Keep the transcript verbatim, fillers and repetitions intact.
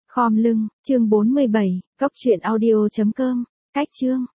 Khom lưng, chương bốn mươi bảy, cốc truyện audio chấm com, cách chương.